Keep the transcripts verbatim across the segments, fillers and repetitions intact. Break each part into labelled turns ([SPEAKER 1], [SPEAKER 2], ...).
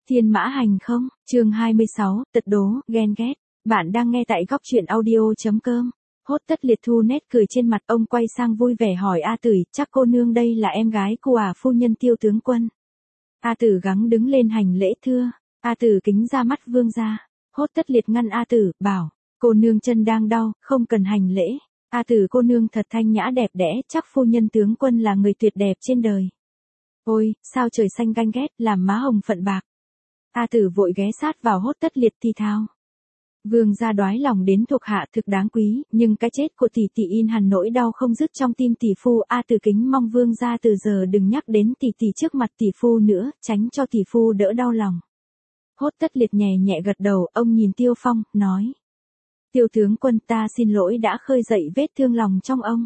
[SPEAKER 1] Thiên mã hành không, chương hai mươi sáu, tật đố, ghen ghét. Bạn đang nghe tại góc truyện audio.com. Hốt Tất Liệt thu nét cười trên mặt, ông quay sang vui vẻ hỏi A Tử, chắc cô nương đây là em gái của à phu nhân Tiêu tướng quân. A Tử gắng đứng lên hành lễ thưa. A Tử kính ra mắt vương gia. Hốt Tất Liệt ngăn A Tử, bảo, cô nương chân đang đau, không cần hành lễ. A Tử cô nương thật thanh nhã đẹp đẽ, chắc phu nhân tướng quân là người tuyệt đẹp trên đời. Ôi, sao trời xanh ganh ghét, làm má hồng phận bạc. A Tử vội ghé sát vào Hốt Tất Liệt thì thào. Vương gia đoái lòng đến thuộc hạ thực đáng quý, nhưng cái chết của tỷ tỷ in hằn nỗi đau không dứt trong tim tỷ phu. A Tử kính mong vương gia từ giờ đừng nhắc đến tỷ tỷ trước mặt tỷ phu nữa, tránh cho tỷ phu đỡ đau lòng. Hốt Tất Liệt nhẹ nhẹ gật đầu, ông nhìn Tiêu Phong, nói. Tiêu tướng quân, ta xin lỗi đã khơi dậy vết thương lòng trong ông.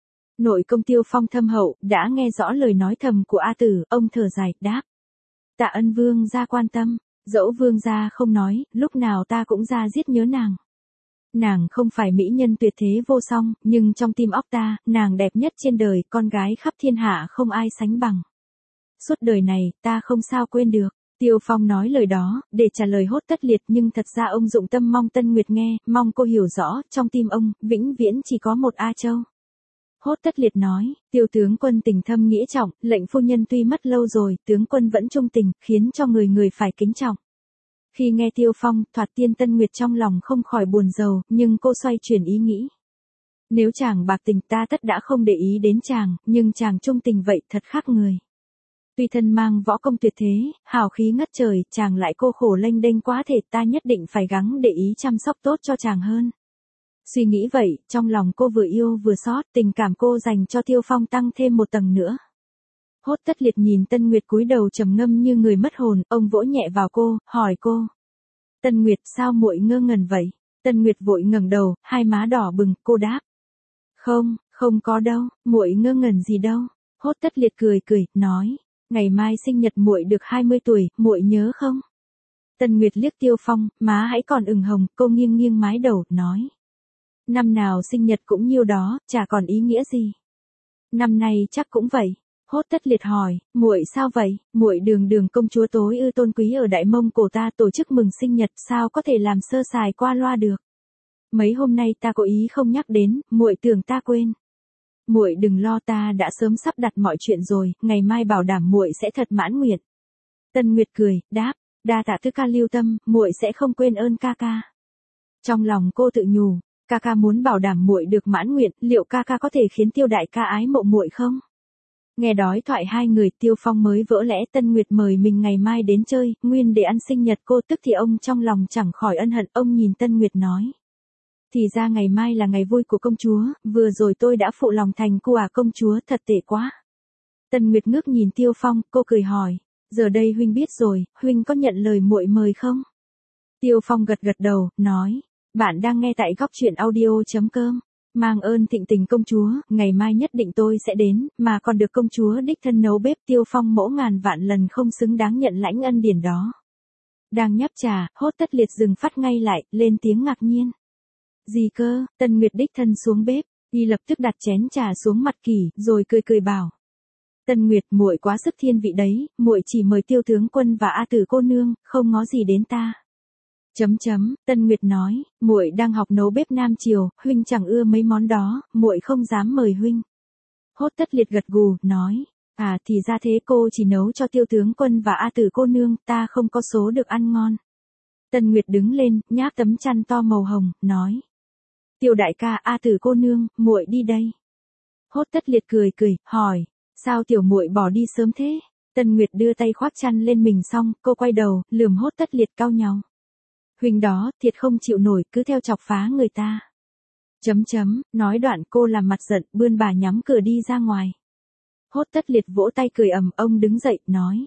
[SPEAKER 1] Nội công Tiêu Phong thâm hậu, đã nghe rõ lời nói thầm của A Tử, ông thở dài, đáp. Tạ ân vương gia quan tâm, dẫu vương gia không nói, lúc nào ta cũng ra giết nhớ nàng. Nàng không phải mỹ nhân tuyệt thế vô song, nhưng trong tim óc ta, nàng đẹp nhất trên đời, con gái khắp thiên hạ không ai sánh bằng. Suốt đời này, ta không sao quên được. Tiêu Phong nói lời đó, để trả lời Hốt Tất Liệt, nhưng thật ra ông dụng tâm mong Tân Nguyệt nghe, mong cô hiểu rõ, trong tim ông, vĩnh viễn chỉ có một A Châu. Hốt Tất Liệt nói, Tiêu tướng quân tình thâm nghĩa trọng, lệnh phu nhân tuy mất lâu rồi, tướng quân vẫn trung tình, khiến cho người người phải kính trọng. Khi nghe Tiêu Phong, thoạt tiên Tân Nguyệt trong lòng không khỏi buồn rầu, nhưng cô xoay chuyển ý nghĩ. Nếu chàng bạc tình ta tất đã không để ý đến chàng, nhưng chàng trung tình vậy thật khác người. Tuy thân mang võ công tuyệt thế, hào khí ngất trời, chàng lại cô khổ lênh đênh quá thể, ta nhất định phải gắng để ý chăm sóc tốt cho chàng hơn. Suy nghĩ vậy, trong lòng cô vừa yêu vừa xót, tình cảm cô dành cho Tiêu Phong tăng thêm một tầng nữa. Hốt Tất Liệt nhìn Tân Nguyệt cúi đầu trầm ngâm như người mất hồn, ông vỗ nhẹ vào cô, hỏi cô. Tân Nguyệt, sao muội ngơ ngẩn vậy? Tân Nguyệt vội ngẩng đầu, hai má đỏ bừng, cô đáp. Không, không có đâu, muội ngơ ngẩn gì đâu. Hốt Tất Liệt cười cười, nói, ngày mai sinh nhật muội được hai mươi tuổi, muội nhớ không? Tân Nguyệt liếc Tiêu Phong, má hãy còn ửng hồng, cô nghiêng nghiêng mái đầu, nói. Năm nào sinh nhật cũng nhiêu đó, chả còn ý nghĩa gì. Năm nay chắc cũng vậy. Hốt Tất Liệt hỏi, muội sao vậy? Muội đường đường công chúa tối ư tôn quý ở Đại Mông Cổ ta tổ chức mừng sinh nhật, sao có thể làm sơ sài qua loa được? Mấy hôm nay ta có ý không nhắc đến, muội tưởng ta quên. Muội đừng lo, ta đã sớm sắp đặt mọi chuyện rồi, ngày mai bảo đảm muội sẽ thật mãn nguyện. Tân Nguyệt cười, đáp, đa tạ Tứ ca lưu tâm, muội sẽ không quên ơn ca ca. Trong lòng cô tự nhủ, ca ca muốn bảo đảm muội được mãn nguyện, liệu ca ca có thể khiến Tiêu đại ca ái mộ muội không? Nghe đói thoại hai người, Tiêu Phong mới vỡ lẽ. Tân Nguyệt mời mình ngày mai đến chơi, nguyên để ăn sinh nhật cô, tức thì ông trong lòng chẳng khỏi ân hận, ông nhìn Tân Nguyệt nói. Thì ra ngày mai là ngày vui của công chúa, vừa rồi tôi đã phụ lòng thành cô à công chúa, thật tệ quá. Tân Nguyệt ngước nhìn Tiêu Phong, cô cười hỏi, giờ đây huynh biết rồi, huynh có nhận lời muội mời không? Tiêu Phong gật gật đầu, nói, bạn đang nghe tại góc truyện audio.com. Mang ơn thịnh tình công chúa, ngày mai nhất định tôi sẽ đến, mà còn được công chúa đích thân nấu bếp. Tiêu Phong mỗ ngàn vạn lần không xứng đáng nhận lãnh ân điển đó. Đang nhấp trà, Hốt Tất Liệt dừng phát ngay lại, lên tiếng ngạc nhiên. Gì cơ? Tân Nguyệt đích thân xuống bếp, y lập tức đặt chén trà xuống mặt kỷ, rồi cười cười bảo. Tân Nguyệt, muội quá sức thiên vị đấy, muội chỉ mời Tiêu tướng quân và A Tử cô nương, không ngó gì đến ta. Chấm chấm, Tân Nguyệt nói, muội đang học nấu bếp Nam Triều, huynh chẳng ưa mấy món đó, muội không dám mời huynh. Hốt Tất Liệt gật gù, nói, à thì ra thế, cô chỉ nấu cho Tiêu tướng quân và A Tử cô nương, ta không có số được ăn ngon. Tân Nguyệt đứng lên, nháp tấm chăn to màu hồng, nói. Tiêu đại ca, A Tử cô nương, muội đi đây. Hốt Tất Liệt cười cười, hỏi, sao tiểu muội bỏ đi sớm thế? Tân Nguyệt đưa tay khoác chăn lên mình xong, cô quay đầu, lườm Hốt Tất Liệt cau nhàu. Huynh đó, thiệt không chịu nổi, cứ theo chọc phá người ta. Chấm chấm, nói đoạn cô làm mặt giận, bươn bà nhắm cửa đi ra ngoài. Hốt Tất Liệt vỗ tay cười ầm, ông đứng dậy, nói.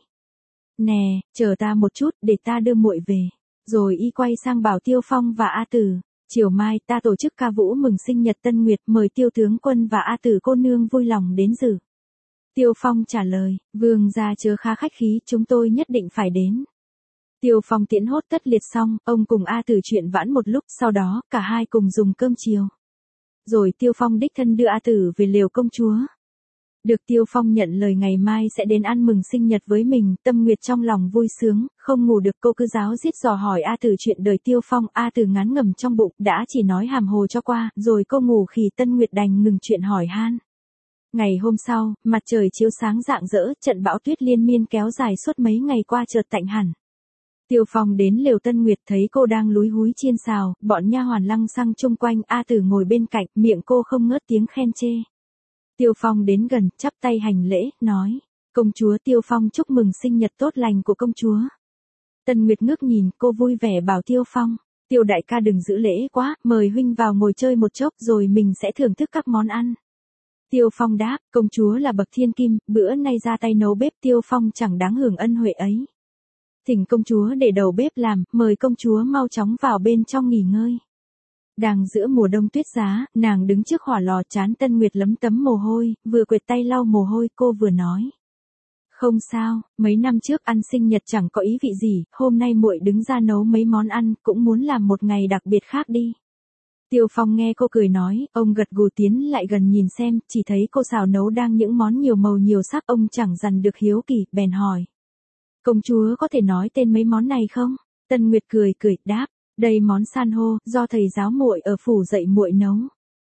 [SPEAKER 1] Nè, chờ ta một chút, để ta đưa muội về. Rồi y quay sang bảo Tiêu Phong và A Tử, chiều mai ta tổ chức ca vũ mừng sinh nhật Tân Nguyệt, mời Tiêu tướng quân và A Tử cô nương vui lòng đến dự. Tiêu Phong trả lời, vương gia chớ khá khách khí, chúng tôi nhất định phải đến. Tiêu Phong tiễn Hốt Tất Liệt xong, ông cùng A Tử chuyện vãn một lúc, sau đó, cả hai cùng dùng cơm chiều. Rồi Tiêu Phong đích thân đưa A Tử về lều công chúa. Được Tiêu Phong nhận lời ngày mai sẽ đến ăn mừng sinh nhật với mình, Tâm Nguyệt trong lòng vui sướng, không ngủ được cô cứ ráo riết dò hỏi A Tử chuyện đời Tiêu Phong, A Tử ngán ngẩm trong bụng, đã chỉ nói hàm hồ cho qua, rồi cô ngủ khi Tân Nguyệt đành ngừng chuyện hỏi han. Ngày hôm sau, mặt trời chiếu sáng rạng rỡ, trận bão tuyết liên miên kéo dài suốt mấy ngày qua chợt tạnh hẳn. Tiêu Phong đến lều Tân Nguyệt thấy cô đang lúi húi chiên xào, bọn nha hoàn lăng xăng chung quanh, A Tử ngồi bên cạnh, miệng cô không ngớt tiếng khen chê. Tiêu Phong đến gần, chắp tay hành lễ, nói, công chúa Tiêu Phong chúc mừng sinh nhật tốt lành của công chúa. Tân Nguyệt ngước nhìn, cô vui vẻ bảo Tiêu Phong, Tiêu đại ca đừng giữ lễ quá, mời huynh vào ngồi chơi một chốc rồi mình sẽ thưởng thức các món ăn. Tiêu Phong đáp, công chúa là bậc thiên kim, bữa nay ra tay nấu bếp Tiêu Phong chẳng đáng hưởng ân huệ ấy. Thỉnh công chúa để đầu bếp làm, mời công chúa mau chóng vào bên trong nghỉ ngơi. Đang giữa mùa đông tuyết giá, nàng đứng trước hỏa lò trán Tân Nguyệt lấm tấm mồ hôi, vừa quệt tay lau mồ hôi cô vừa nói. Không sao, mấy năm trước ăn sinh nhật chẳng có ý vị gì, hôm nay muội đứng ra nấu mấy món ăn, cũng muốn làm một ngày đặc biệt khác đi. Tiêu Phong nghe cô cười nói, ông gật gù tiến lại gần nhìn xem, chỉ thấy cô xào nấu đang những món nhiều màu nhiều sắc, ông chẳng dằn được hiếu kỳ, bèn hỏi. Công chúa có thể nói tên mấy món này không? Tân Nguyệt cười cười, đáp, đây món san hô, do thầy giáo muội ở phủ dạy muội nấu.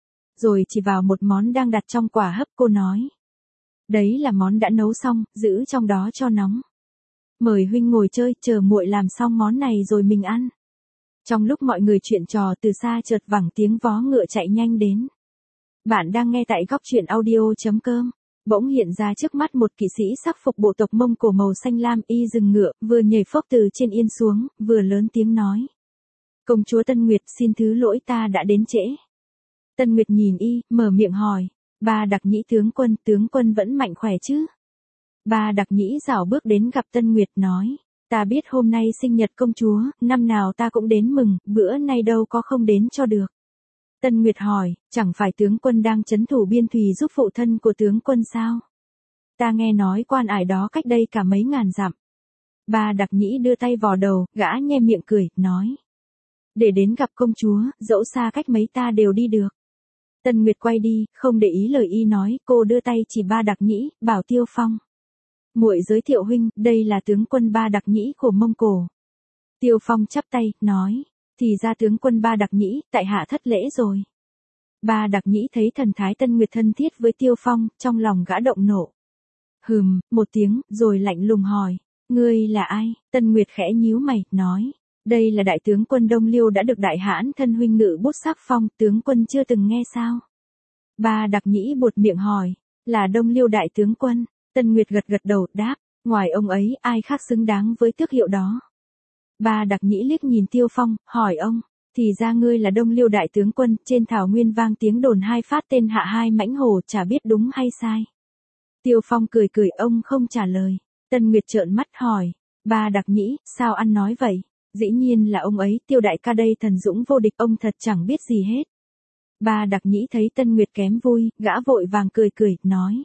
[SPEAKER 1] Rồi chỉ vào một món đang đặt trong quả hấp cô nói. Đấy là món đã nấu xong, giữ trong đó cho nóng. Mời huynh ngồi chơi, chờ muội làm xong món này rồi mình ăn. Trong lúc mọi người chuyện trò từ xa chợt vẳng tiếng vó ngựa chạy nhanh đến. Bạn đang nghe tại góc truyện audio chấm com. Bỗng hiện ra trước mắt một kỵ sĩ sắc phục bộ tộc Mông Cổ màu xanh lam y dừng ngựa, vừa nhảy phốc từ trên yên xuống, vừa lớn tiếng nói. Công chúa Tân Nguyệt xin thứ lỗi ta đã đến trễ. Tân Nguyệt nhìn y, mở miệng hỏi. Ba Đặc Nhĩ tướng quân, tướng quân vẫn mạnh khỏe chứ? Ba Đặc Nhĩ rảo bước đến gặp Tân Nguyệt nói. Ta biết hôm nay sinh nhật công chúa, năm nào ta cũng đến mừng, bữa nay đâu có không đến cho được. Tân Nguyệt hỏi, chẳng phải tướng quân đang trấn thủ biên thùy giúp phụ thân của tướng quân sao? Ta nghe nói quan ải đó cách đây cả mấy ngàn dặm. Ba Đặc Nhĩ đưa tay vò đầu, gã nhe miệng cười, nói. Để đến gặp công chúa, dẫu xa cách mấy ta đều đi được. Tân Nguyệt quay đi, không để ý lời y nói, cô đưa tay chỉ Ba Đặc Nhĩ, bảo Tiêu Phong. Muội giới thiệu huynh, đây là tướng quân Ba Đặc Nhĩ của Mông Cổ. Tiêu Phong chắp tay, nói. Thì ra tướng quân Ba Đặc Nhĩ, tại hạ thất lễ rồi. Ba Đặc Nhĩ thấy thần thái Tân Nguyệt thân thiết với Tiêu Phong, trong lòng gã động nộ. Hừm, một tiếng, rồi lạnh lùng hỏi. Ngươi là ai? Tân Nguyệt khẽ nhíu mày, nói. Đây là đại tướng quân Đông Liêu đã được đại hãn thân huynh ngự bút sắc phong, tướng quân chưa từng nghe sao? Ba Đặc Nhĩ buột miệng hỏi. Là Đông Liêu đại tướng quân. Tân Nguyệt gật gật đầu, đáp. Ngoài ông ấy, ai khác xứng đáng với tước hiệu đó? Ba Đặc Nhĩ liếc nhìn Tiêu Phong, hỏi ông, thì ra ngươi là Đông Liêu đại tướng quân, trên thảo nguyên vang tiếng đồn hai phát tên hạ hai mãnh hổ, chả biết đúng hay sai. Tiêu Phong cười cười, ông không trả lời. Tân Nguyệt trợn mắt hỏi, Ba Đặc Nhĩ, sao ăn nói vậy? Dĩ nhiên là ông ấy, Tiêu đại ca đây thần dũng vô địch, ông thật chẳng biết gì hết. Ba Đặc Nhĩ thấy Tân Nguyệt kém vui, gã vội vàng cười cười, nói.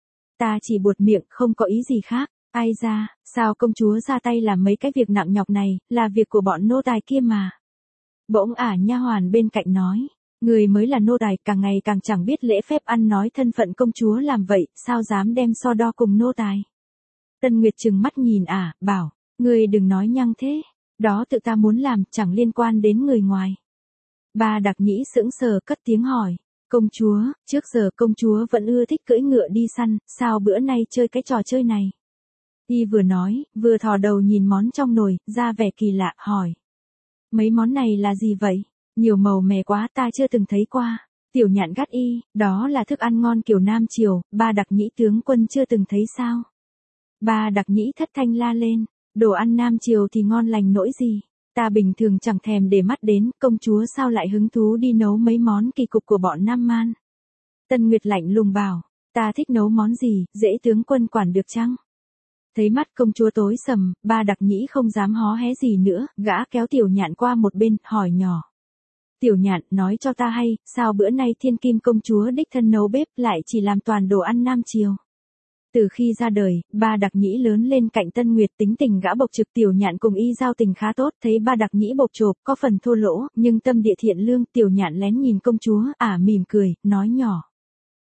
[SPEAKER 1] Ta chỉ buột miệng, không có ý gì khác. Ai ra, sao công chúa ra tay làm mấy cái việc nặng nhọc này, là việc của bọn nô tài kia mà. Bỗng ả nha hoàn bên cạnh nói, người mới là nô tài, càng ngày càng chẳng biết lễ phép ăn nói thân phận công chúa làm vậy, sao dám đem so đo cùng nô tài. Tân Nguyệt trừng mắt nhìn ả, bảo, người đừng nói nhăng thế, đó tự ta muốn làm, chẳng liên quan đến người ngoài. Ba Đặc Nhĩ sững sờ cất tiếng hỏi, công chúa, trước giờ công chúa vẫn ưa thích cưỡi ngựa đi săn, sao bữa nay chơi cái trò chơi này? Y vừa nói, vừa thò đầu nhìn món trong nồi, ra vẻ kỳ lạ, hỏi. Mấy món này là gì vậy? Nhiều màu mè quá, ta chưa từng thấy qua. Tiểu Nhạn gắt y, đó là thức ăn ngon kiểu Nam Triều, Ba Đặc Nhĩ tướng quân chưa từng thấy sao? Ba Đặc Nhĩ thất thanh la lên, đồ ăn Nam Triều thì ngon lành nỗi gì? Ta bình thường chẳng thèm để mắt đến, công chúa sao lại hứng thú đi nấu mấy món kỳ cục của bọn Nam Man? Tân Nguyệt lạnh lùng bảo, ta thích nấu món gì, dễ tướng quân quản được chăng? Thấy mắt công chúa tối sầm, Ba Đặc Nhĩ không dám hó hé gì nữa, gã kéo Tiểu Nhạn qua một bên, hỏi nhỏ. Tiểu Nhạn, nói cho ta hay, sao bữa nay thiên kim công chúa đích thân nấu bếp lại chỉ làm toàn đồ ăn Nam Triều? Từ khi ra đời, Ba Đặc Nhĩ lớn lên cạnh Tân Nguyệt, tính tình gã bộc trực, Tiểu Nhạn cùng y giao tình khá tốt, thấy Ba Đặc Nhĩ bộc chộp, có phần thô lỗ, nhưng tâm địa thiện lương, Tiểu Nhạn lén nhìn công chúa, ả mỉm cười, nói nhỏ.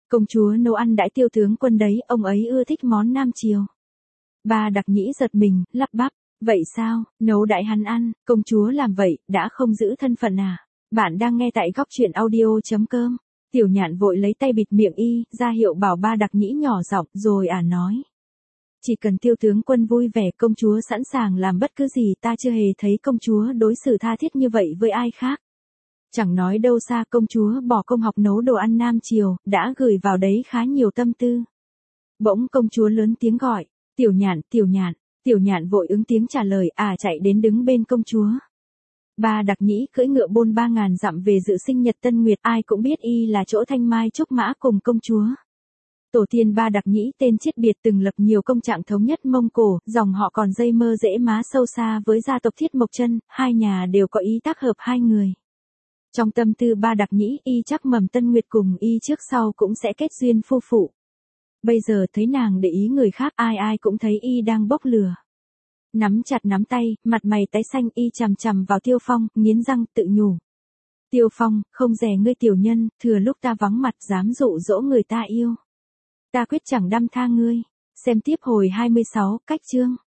[SPEAKER 1] Công chúa nấu ăn đãi Tiêu tướng quân đấy, ông ấy ưa thích món Nam Triều. Ba Đặc Nhĩ giật mình, lắp bắp, vậy sao, nấu đãi hắn ăn, công chúa làm vậy, đã không giữ thân phận à? Bạn đang nghe tại góc truyện audio.com. Tiểu Nhạn vội lấy tay bịt miệng y, ra hiệu bảo Ba Đặc Nhĩ nhỏ giọng, rồi à nói. Chỉ cần Tiêu tướng quân vui vẻ, công chúa sẵn sàng làm bất cứ gì, ta chưa hề thấy công chúa đối xử tha thiết như vậy với ai khác. Chẳng nói đâu xa, công chúa bỏ công học nấu đồ ăn Nam Triều, đã gửi vào đấy khá nhiều tâm tư. Bỗng công chúa lớn tiếng gọi, Tiểu Nhạn, Tiểu Nhạn, Tiểu Nhạn vội ứng tiếng trả lời, à chạy đến đứng bên công chúa. Ba Đặc Nhĩ cưỡi ngựa bôn ba ngàn dặm về dự sinh nhật Tân Nguyệt, ai cũng biết y là chỗ thanh mai trúc mã cùng công chúa. Tổ tiên Ba Đặc Nhĩ tên Chiết Biệt từng lập nhiều công trạng thống nhất Mông Cổ, dòng họ còn dây mơ rễ má sâu xa với gia tộc Thiết Mộc Chân, hai nhà đều có ý tác hợp hai người. Trong tâm tư Ba Đặc Nhĩ, y chắc mầm Tân Nguyệt cùng y trước sau cũng sẽ kết duyên phu phụ. Bây giờ thấy nàng để ý người khác, ai ai cũng thấy y đang bốc lửa. Nắm chặt nắm tay, mặt mày tái xanh, y chằm chằm vào Tiêu Phong, nghiến răng tự nhủ. Tiêu Phong, không dè ngươi tiểu nhân, thừa lúc ta vắng mặt dám dụ dỗ người ta yêu. Ta quyết chẳng đăm tha ngươi. Xem tiếp hồi hai mươi sáu, cách chương.